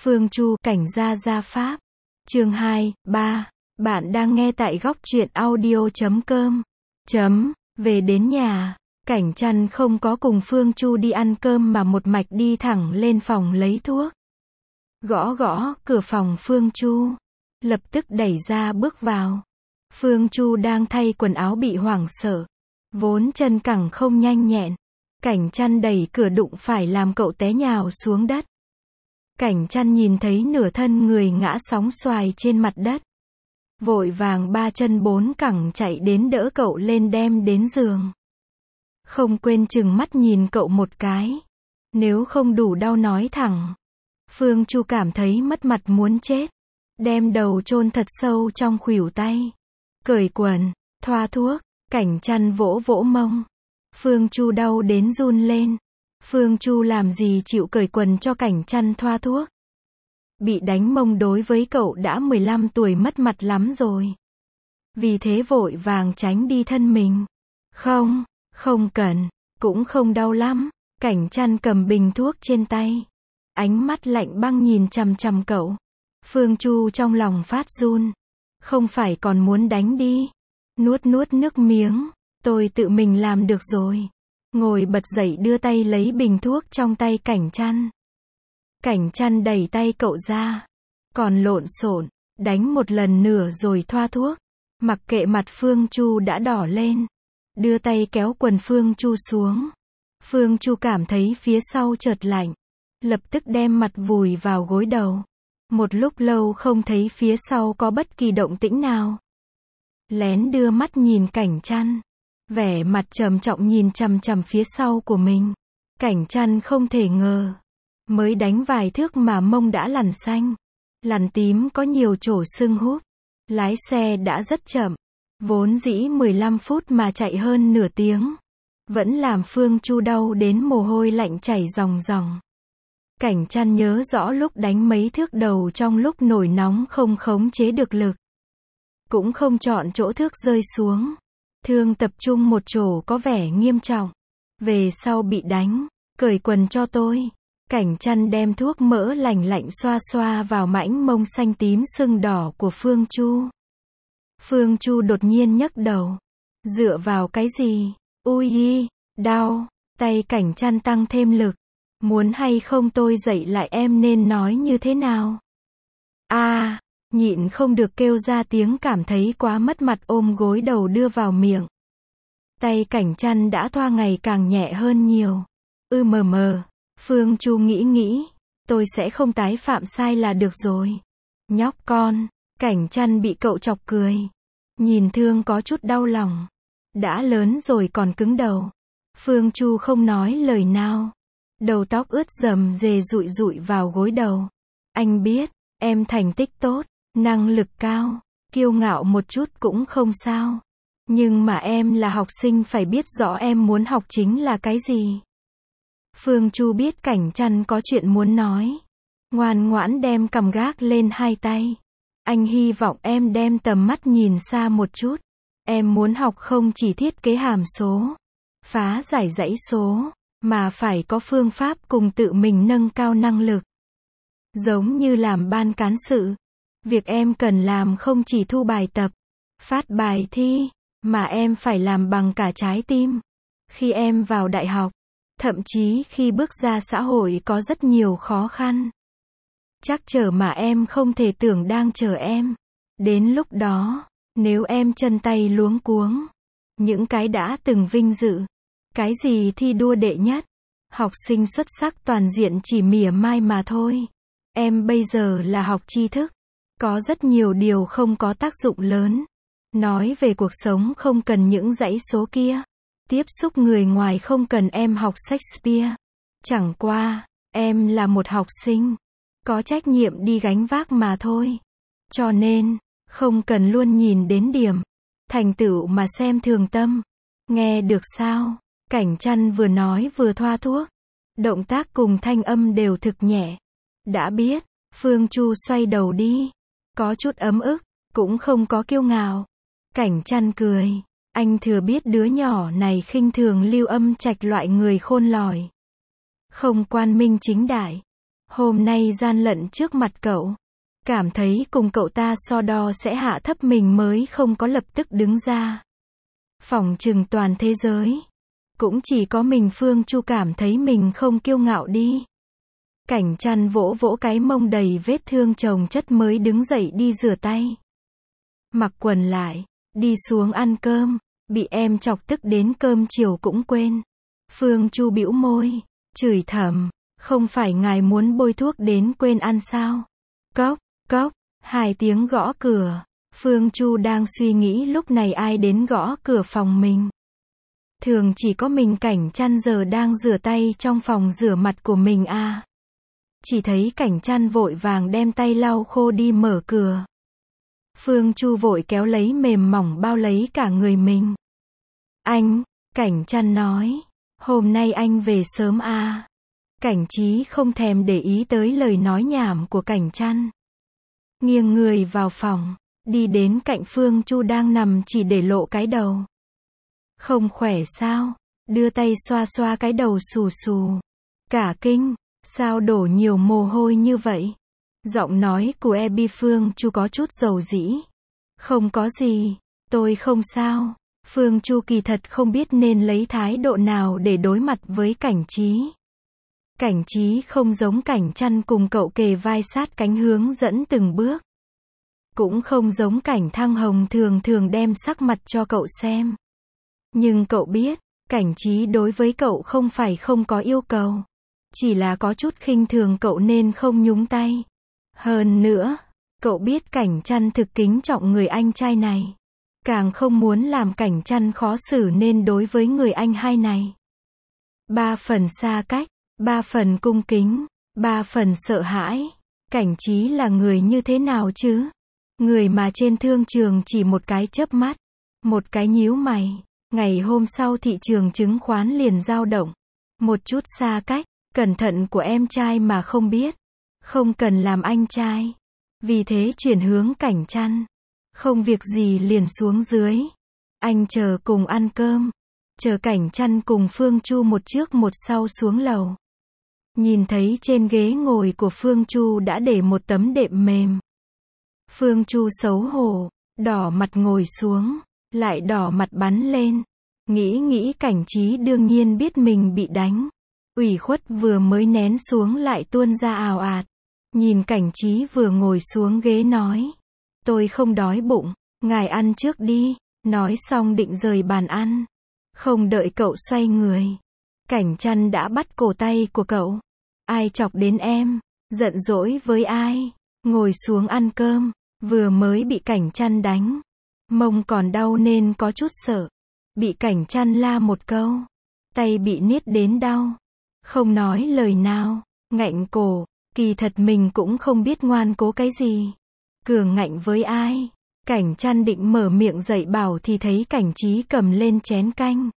Phương Chu, cảnh gia gia pháp. Chương 2, 3. Bạn đang nghe tại góc truyện audio.com. Về đến nhà, Cảnh Trăn không có cùng Phương Chu đi ăn cơm mà một mạch đi thẳng lên phòng lấy thuốc. Gõ gõ cửa phòng Phương Chu, lập tức đẩy ra bước vào. Phương Chu đang thay quần áo bị hoảng sợ, vốn chân cẳng không nhanh nhẹn. Cảnh Trăn đẩy cửa đụng phải làm cậu té nhào xuống đất. Cảnh Trăn nhìn thấy nửa thân người ngã sóng xoài trên mặt đất, vội vàng ba chân bốn cẳng chạy đến đỡ cậu lên đem đến giường. Không quên trừng mắt nhìn cậu một cái. Nếu không đủ đau nói thẳng. Phương Chu cảm thấy mất mặt muốn chết, đem đầu chôn thật sâu trong khuỷu tay. Cởi quần, thoa thuốc, Cảnh Trăn vỗ vỗ mông. Phương Chu đau đến run lên. Phương Chu làm gì chịu cởi quần cho Cảnh Trăn thoa thuốc. Bị đánh mông đối với cậu đã 15 tuổi mất mặt lắm rồi. Vì thế vội vàng tránh đi thân mình. Không cần, cũng không đau lắm. Cảnh Trăn cầm bình thuốc trên tay, ánh mắt lạnh băng nhìn chằm chằm cậu. Phương Chu trong lòng phát run. Không phải còn muốn đánh đi. Nuốt nước miếng. Tôi tự mình làm được rồi. Ngồi bật dậy đưa tay lấy bình thuốc trong tay Cảnh Trăn. Cảnh Trăn đẩy tay cậu ra. Còn lộn xộn, đánh một lần nữa rồi thoa thuốc. Mặc kệ mặt Phương Chu đã đỏ lên. Đưa tay kéo quần Phương Chu xuống. Phương Chu cảm thấy phía sau chợt lạnh. Lập tức đem mặt vùi vào gối đầu. Một lúc lâu không thấy phía sau có bất kỳ động tĩnh nào. Lén đưa mắt nhìn Cảnh Trăn. Vẻ mặt trầm trọng nhìn chằm chằm phía sau của mình. Cảnh Trăn không thể ngờ. Mới đánh vài thước mà mông đã lằn xanh. Lằn tím có nhiều chỗ sưng húp. Lái xe đã rất chậm. Vốn dĩ 15 phút mà chạy hơn nửa tiếng. Vẫn làm Phương Chu đau đến mồ hôi lạnh chảy ròng ròng. Cảnh Trăn nhớ rõ lúc đánh mấy thước đầu trong lúc nổi nóng không khống chế được lực. Cũng không chọn chỗ thước rơi xuống. Thương tập trung một chỗ có vẻ nghiêm trọng. Về sau bị đánh, cởi quần cho tôi. Cảnh Trăn đem thuốc mỡ lành lạnh xoa xoa vào mãnh mông xanh tím sưng đỏ của Phương Chu. Phương Chu đột nhiên nhấc đầu. Dựa vào cái gì? Ui, đau. Tay Cảnh Trăn tăng thêm lực. Muốn hay không tôi dạy lại em nên nói như thế nào? Nhịn không được kêu ra tiếng cảm thấy quá mất mặt ôm gối đầu đưa vào miệng. Tay Cảnh Trăn đã thoa ngày càng nhẹ hơn nhiều. Phương Chu nghĩ, tôi sẽ không tái phạm sai là được rồi. Nhóc con, Cảnh Trăn bị cậu chọc cười. Nhìn thương có chút đau lòng. Đã lớn rồi còn cứng đầu. Phương Chu không nói lời nào. Đầu tóc ướt rầm rề rụi vào gối đầu. Anh biết, em thành tích tốt, năng lực cao, kiêu ngạo một chút cũng không sao. Nhưng mà em là học sinh phải biết rõ em muốn học chính là cái gì. Phương Chu biết Cảnh Trăn có chuyện muốn nói. Ngoan ngoãn đem cằm gác lên hai tay. Anh hy vọng em đem tầm mắt nhìn xa một chút. Em muốn học không chỉ thiết kế hàm số, phá giải dãy số, mà phải có phương pháp cùng tự mình nâng cao năng lực. Giống như làm ban cán sự. Việc em cần làm không chỉ thu bài tập, phát bài thi, mà em phải làm bằng cả trái tim. Khi em vào đại học, thậm chí khi bước ra xã hội có rất nhiều khó khăn. Chắc chờ mà em không thể tưởng đang chờ em. Đến lúc đó, nếu em chân tay luống cuống, những cái đã từng vinh dự, cái gì thi đua đệ nhất, học sinh xuất sắc toàn diện chỉ mỉa mai mà thôi. Em bây giờ là học tri thức, có rất nhiều điều không có tác dụng lớn. Nói về cuộc sống không cần những dãy số kia. Tiếp xúc người ngoài không cần em học Shakespeare. Chẳng qua, em là một học sinh, có trách nhiệm đi gánh vác mà thôi. Cho nên, không cần luôn nhìn đến điểm thành tựu mà xem thường tâm. Nghe được sao? Cảnh Trăn vừa nói vừa thoa thuốc. Động tác cùng thanh âm đều thực nhẹ. Đã biết. Phương Chu xoay đầu đi. Có chút ấm ức, cũng không có kiêu ngạo. Cảnh Trăn cười. Anh thừa biết đứa nhỏ này khinh thường Lưu Âm Trạch loại người khôn lỏi. Không quan minh chính đại. Hôm nay gian lận trước mặt cậu. Cảm thấy cùng cậu ta so đo sẽ hạ thấp mình mới không có lập tức đứng ra. Phỏng chừng toàn thế giới. Cũng chỉ có mình Phương Chu cảm thấy mình không kiêu ngạo đi. Cảnh Chăn vỗ vỗ cái mông đầy vết thương chồng chất mới đứng dậy đi rửa tay. Mặc quần lại, đi xuống ăn cơm, bị em chọc tức đến cơm chiều cũng quên. Phương Chu bĩu môi, chửi thầm, không phải ngài muốn bôi thuốc đến quên ăn sao? Cốc, cốc, 2 tiếng gõ cửa. Phương Chu đang suy nghĩ lúc này ai đến gõ cửa phòng mình. Thường chỉ có mình Cảnh Chăn giờ đang rửa tay trong phòng rửa mặt của mình à. Chỉ thấy Cảnh Chăn vội vàng đem tay lau khô đi mở cửa. Phương Chu vội kéo lấy mềm mỏng bao lấy cả người mình. Anh, Cảnh Chăn nói, hôm nay anh về sớm à. Cảnh Trí không thèm để ý tới lời nói nhảm của Cảnh Chăn. Nghiêng người vào phòng, đi đến cạnh Phương Chu đang nằm chỉ để lộ cái đầu. Không khỏe sao? Đưa tay xoa xoa cái đầu xù xù. Cả kinh, sao đổ nhiều mồ hôi như vậy? Giọng nói của Ebi Phương Chu có chút dầu dĩ. Không có gì, tôi không sao. Phương Chu kỳ thật không biết nên lấy thái độ nào để đối mặt với Cảnh Trí. Cảnh Trí không giống Cảnh Chăn cùng cậu kề vai sát cánh hướng dẫn từng bước. Cũng không giống Cảnh Thăng Hồng thường thường đem sắc mặt cho cậu xem. Nhưng cậu biết, Cảnh Trí đối với cậu không phải không có yêu cầu. Chỉ là có chút khinh thường cậu nên không nhúng tay. Hơn nữa, cậu biết Cảnh Chăn thực kính trọng người anh trai này. Càng không muốn làm Cảnh Chăn khó xử nên đối với người anh hai này. 3 phần xa cách, 3 phần cung kính, 3 phần sợ hãi. Cảnh Trí là người như thế nào chứ? Người mà trên thương trường chỉ một cái chớp mắt, một cái nhíu mày, ngày hôm sau thị trường chứng khoán liền dao động. Một chút xa cách, cẩn thận của em trai mà không biết. Không cần làm anh trai. Vì thế chuyển hướng Cảnh Chăn. Không việc gì liền xuống dưới. Anh chờ cùng ăn cơm. Chờ Cảnh Chăn cùng Phương Chu một trước một sau xuống lầu. Nhìn thấy trên ghế ngồi của Phương Chu đã để một tấm đệm mềm. Phương Chu xấu hổ, đỏ mặt ngồi xuống, lại đỏ mặt bắn lên. Nghĩ Cảnh Trí đương nhiên biết mình bị đánh. Ủy khuất vừa mới nén xuống lại tuôn ra ào ạt. Nhìn Cảnh Trí vừa ngồi xuống ghế nói. Tôi không đói bụng, ngài ăn trước đi. Nói xong định rời bàn ăn. Không đợi cậu xoay người. Cảnh Chăn đã bắt cổ tay của cậu. Ai chọc đến em? Giận dỗi với ai? Ngồi xuống ăn cơm. Vừa mới bị Cảnh Chăn đánh. Mông còn đau nên có chút sợ. Bị Cảnh Chăn la một câu. Tay bị niết đến đau. Không nói lời nào. Ngạnh cổ. Kỳ thật mình cũng không biết ngoan cố cái gì. Cường ngạnh với ai? Cảnh Chăn định mở miệng dạy bảo thì thấy Cảnh Trí cầm lên chén canh.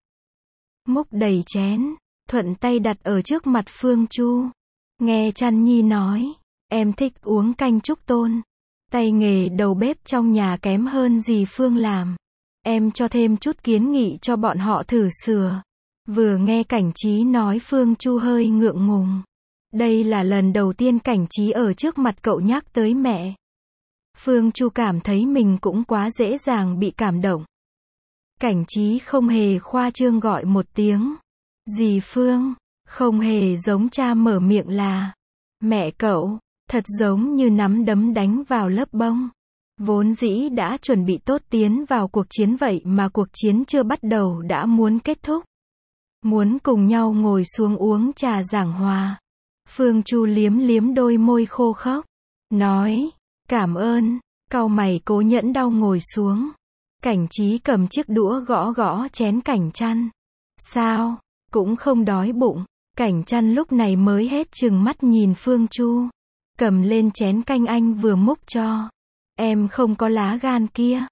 Múc đầy chén. Thuận tay đặt ở trước mặt Phương Chu. Nghe Chăn Nhi nói. Em thích uống canh Trúc Tôn. Tay nghề đầu bếp trong nhà kém hơn gì Phương làm. Em cho thêm chút kiến nghị cho bọn họ thử sửa. Vừa nghe Cảnh Trí nói Phương Chu hơi ngượng ngùng. Đây là lần đầu tiên Cảnh Trí ở trước mặt cậu nhắc tới mẹ. Phương Chu cảm thấy mình cũng quá dễ dàng bị cảm động. Cảnh Trí không hề khoa trương gọi một tiếng. Dì Phương, không hề giống cha mở miệng là. Mẹ cậu, thật giống như nắm đấm đánh vào lớp bông. Vốn dĩ đã chuẩn bị tốt tiến vào cuộc chiến vậy mà cuộc chiến chưa bắt đầu đã muốn kết thúc. Muốn cùng nhau ngồi xuống uống trà giảng hòa. Phương Chu liếm liếm đôi môi khô khốc. Nói, cảm ơn, cau mày cố nhẫn đau ngồi xuống. Cảnh Trí cầm chiếc đũa gõ gõ chén Cảnh Chăn. Sao, cũng không đói bụng. Cảnh Chăn lúc này mới hết chừng mắt nhìn Phương Chu. Cầm lên chén canh anh vừa múc cho. Em không có lá gan kia.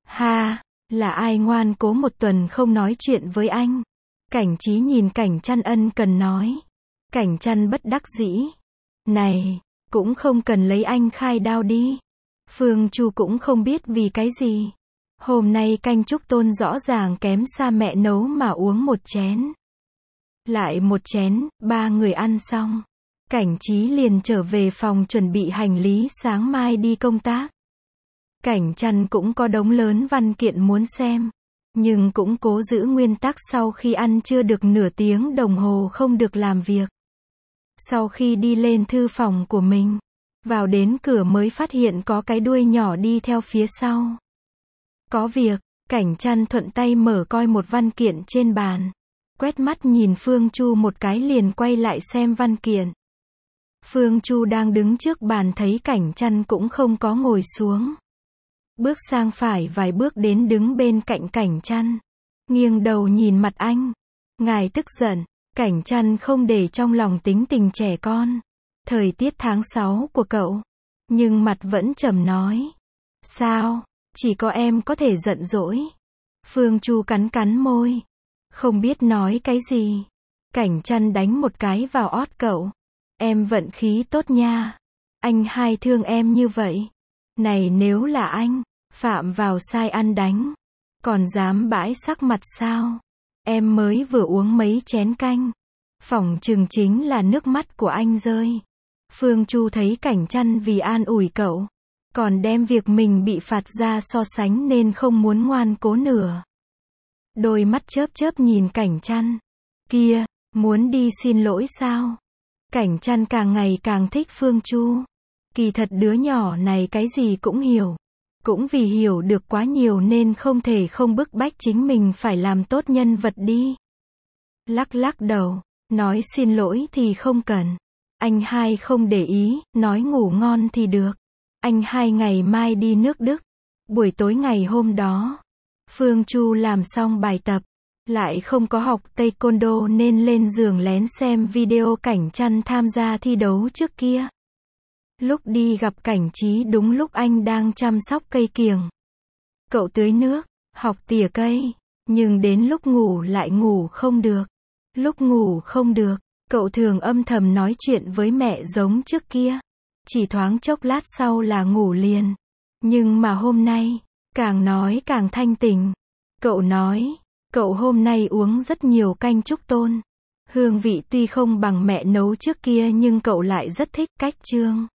Ha, là ai ngoan cố một tuần không nói chuyện với anh. Cảnh Trí nhìn Cảnh Chăn ân cần nói. Cảnh Chăn bất đắc dĩ. Này, cũng không cần lấy anh khai đao đi. Phương Chu cũng không biết vì cái gì. Hôm nay canh Trúc Tôn rõ ràng kém xa mẹ nấu mà uống một chén. Lại một chén, 3 người ăn xong. Cảnh Trí liền trở về phòng chuẩn bị hành lý sáng mai đi công tác. Cảnh Trăn cũng có đống lớn văn kiện muốn xem, nhưng cũng cố giữ nguyên tắc sau khi ăn chưa được nửa tiếng đồng hồ không được làm việc. Sau khi đi lên thư phòng của mình, vào đến cửa mới phát hiện có cái đuôi nhỏ đi theo phía sau. Có việc, Cảnh Trăn thuận tay mở coi một văn kiện trên bàn. Quét mắt nhìn Phương Chu một cái liền quay lại xem văn kiện. Phương Chu đang đứng trước bàn thấy Cảnh Trăn cũng không có ngồi xuống. Bước sang phải vài bước đến đứng bên cạnh Cảnh Trăn. Nghiêng đầu nhìn mặt anh. Ngài tức giận. Cảnh Trăn không để trong lòng tính tình trẻ con. Thời tiết tháng 6 của cậu. Nhưng mặt vẫn trầm nói. Sao? Chỉ có em có thể giận dỗi. Phương Chu cắn cắn môi. Không biết nói cái gì. Cảnh Trăn đánh một cái vào ót cậu. Em vận khí tốt nha. Anh hai thương em như vậy. Này nếu là anh, phạm vào sai ăn đánh. Còn dám bãi sắc mặt sao? Em mới vừa uống mấy chén canh. Phỏng chừng chính là nước mắt của anh rơi. Phương Chu thấy Cảnh Trăn vì an ủi cậu. Còn đem việc mình bị phạt ra so sánh nên không muốn ngoan cố nửa. Đôi mắt chớp chớp nhìn Cảnh Trăn. Kia, muốn đi xin lỗi sao? Cảnh Trăn càng ngày càng thích Phương Chu. Kỳ thật đứa nhỏ này cái gì cũng hiểu. Cũng vì hiểu được quá nhiều nên không thể không bức bách chính mình phải làm tốt nhân vật đi. Lắc lắc đầu, nói xin lỗi thì không cần. Anh hai không để ý, nói ngủ ngon thì được. Anh hai ngày mai đi nước Đức. Buổi tối ngày hôm đó, Phương Chu làm xong bài tập, lại không có học taekwondo nên lên giường lén xem video Cảnh Trăn tham gia thi đấu trước kia. Lúc đi gặp Cảnh Trí đúng lúc anh đang chăm sóc cây kiểng. Cậu tưới nước, học tỉa cây, nhưng đến lúc ngủ lại ngủ không được. Lúc ngủ không được, cậu thường âm thầm nói chuyện với mẹ giống trước kia. Chỉ thoáng chốc lát sau là ngủ liền. Nhưng mà hôm nay, càng nói càng thanh tỉnh. Cậu nói, cậu hôm nay uống rất nhiều canh trúc tôn. Hương vị tuy không bằng mẹ nấu trước kia nhưng cậu lại rất thích cách chương.